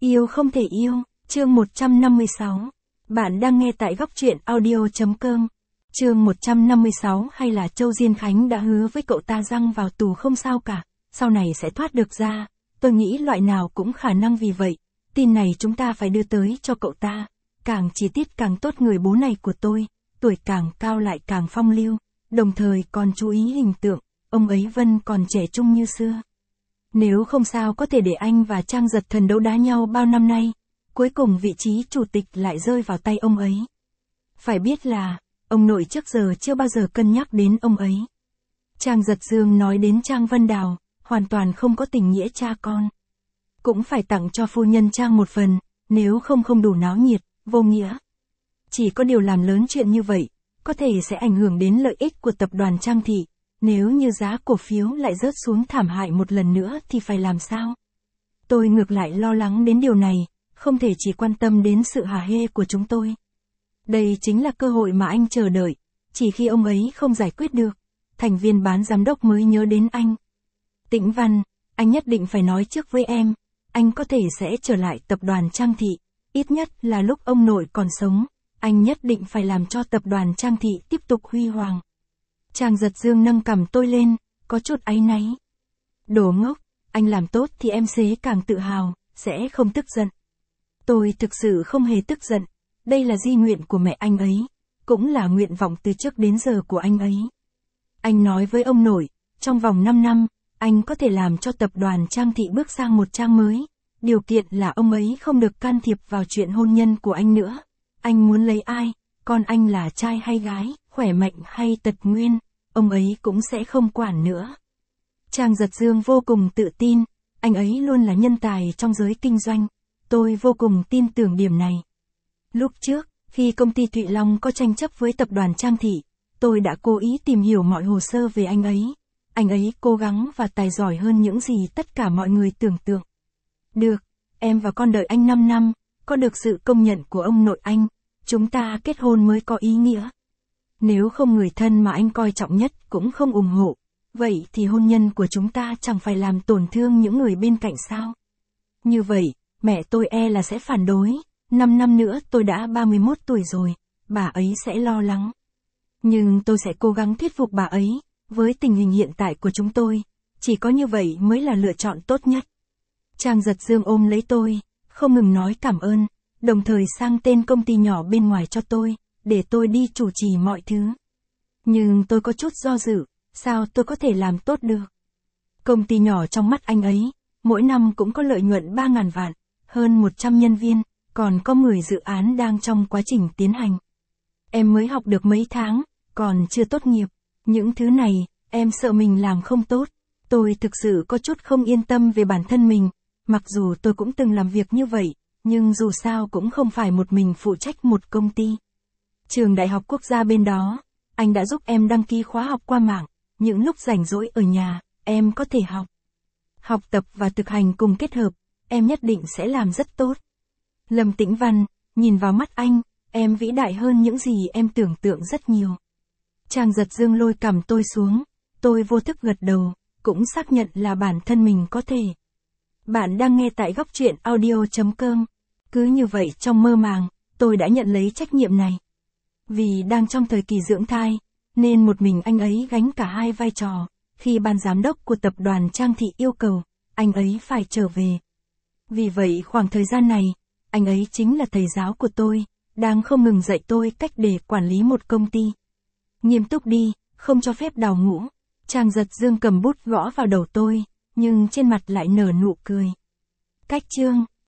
Yêu không thể yêu, chương 156. Bạn đang nghe tại góc truyện audio.com. Chương 156 hay là Châu Diên Khánh đã hứa với cậu ta rằng vào tù không sao cả, sau này sẽ thoát được ra. Tôi nghĩ loại nào cũng khả năng vì vậy. Tin này chúng ta phải đưa tới cho cậu ta. Càng chi tiết càng tốt người bố này của tôi, tuổi càng cao lại càng phong lưu, đồng thời còn chú ý hình tượng, ông ấy vẫn còn trẻ trung như xưa. Nếu không sao có thể để anh và Trang Giật Thần đấu đá nhau bao năm nay, cuối cùng vị trí chủ tịch lại rơi vào tay ông ấy. Phải biết là, ông nội trước giờ chưa bao giờ cân nhắc đến ông ấy. Trang Giật Dương nói đến Trang Vân Đào, hoàn toàn không có tình nghĩa cha con. Cũng phải tặng cho phu nhân Trang một phần, nếu không đủ náo nhiệt, vô nghĩa. Chỉ có điều làm lớn chuyện như vậy, có thể sẽ ảnh hưởng đến lợi ích của tập đoàn Trang Thị. Nếu như giá cổ phiếu lại rớt xuống thảm hại một lần nữa thì phải làm sao? Tôi ngược lại lo lắng đến điều này, không thể chỉ quan tâm đến sự hả hê của chúng tôi. Đây chính là cơ hội mà anh chờ đợi, chỉ khi ông ấy không giải quyết được, thành viên ban giám đốc mới nhớ đến anh. Tĩnh Văn, anh nhất định phải nói trước với em, anh có thể sẽ trở lại tập đoàn Trang Thị, ít nhất là lúc ông nội còn sống, anh nhất định phải làm cho tập đoàn Trang Thị tiếp tục huy hoàng. Trang Giật Dương nâng cằm tôi lên, có chút áy náy. Đồ ngốc, anh làm tốt thì em sẽ càng tự hào, sẽ không tức giận. Tôi thực sự không hề tức giận, đây là di nguyện của mẹ anh ấy, cũng là nguyện vọng từ trước đến giờ của anh ấy. Anh nói với ông nội, trong vòng 5 năm, anh có thể làm cho tập đoàn Trang Thị bước sang một trang mới, điều kiện là ông ấy không được can thiệp vào chuyện hôn nhân của anh nữa. Anh muốn lấy ai, con anh là trai hay gái, khỏe mạnh hay tật nguyên, ông ấy cũng sẽ không quản nữa. Trang Giật Dương vô cùng tự tin, anh ấy luôn là nhân tài trong giới kinh doanh, tôi vô cùng tin tưởng điểm này. Lúc trước, khi công ty Thụy Long có tranh chấp với tập đoàn Trang Thị, tôi đã cố ý tìm hiểu mọi hồ sơ về anh ấy cố gắng và tài giỏi hơn những gì tất cả mọi người tưởng tượng. Được, em và con đợi anh 5 năm, có được sự công nhận của ông nội anh, chúng ta kết hôn mới có ý nghĩa. Nếu không người thân mà anh coi trọng nhất cũng không ủng hộ, vậy thì hôn nhân của chúng ta chẳng phải làm tổn thương những người bên cạnh sao? Như vậy, mẹ tôi là sẽ phản đối, 5 năm nữa tôi đã 31 tuổi rồi, bà ấy sẽ lo lắng. Nhưng tôi sẽ cố gắng thuyết phục bà ấy, với tình hình hiện tại của chúng tôi, chỉ có như vậy mới là lựa chọn tốt nhất. Trang Giật Dương ôm lấy tôi, không ngừng nói cảm ơn, đồng thời sang tên công ty nhỏ bên ngoài cho tôi, để tôi đi chủ trì mọi thứ. Nhưng tôi có chút do dự, sao tôi có thể làm tốt được? Công ty nhỏ trong mắt anh ấy, mỗi năm cũng có lợi nhuận 3.000 vạn, hơn 100 nhân viên, còn có 10 dự án đang trong quá trình tiến hành. Em mới học được mấy tháng, còn chưa tốt nghiệp. Những thứ này, em sợ mình làm không tốt. Tôi thực sự có chút không yên tâm về bản thân mình, mặc dù tôi cũng từng làm việc như vậy, nhưng dù sao cũng không phải một mình phụ trách một công ty. Trường Đại học Quốc gia bên đó, anh đã giúp em đăng ký khóa học qua mạng, những lúc rảnh rỗi ở nhà, em có thể học. Học tập và thực hành cùng kết hợp, em nhất định sẽ làm rất tốt. Lâm Tĩnh Văn, nhìn vào mắt anh, em vĩ đại hơn những gì em tưởng tượng rất nhiều. Trang Giật Dương lôi cằm tôi xuống, tôi vô thức gật đầu, cũng xác nhận là bản thân mình có thể. Bạn đang nghe tại góc truyện audio.com. Cứ như vậy trong mơ màng, tôi đã nhận lấy trách nhiệm này. Vì đang trong thời kỳ dưỡng thai, nên một mình anh ấy gánh cả hai vai trò, khi ban giám đốc của tập đoàn Trang Thị yêu cầu, anh ấy phải trở về. Vì vậy khoảng thời gian này, anh ấy chính là thầy giáo của tôi, đang không ngừng dạy tôi cách để quản lý một công ty. Nghiêm túc đi, không cho phép đào ngũ. Trang Giật Dương cầm bút gõ vào đầu tôi, nhưng trên mặt lại nở nụ cười. Cách chương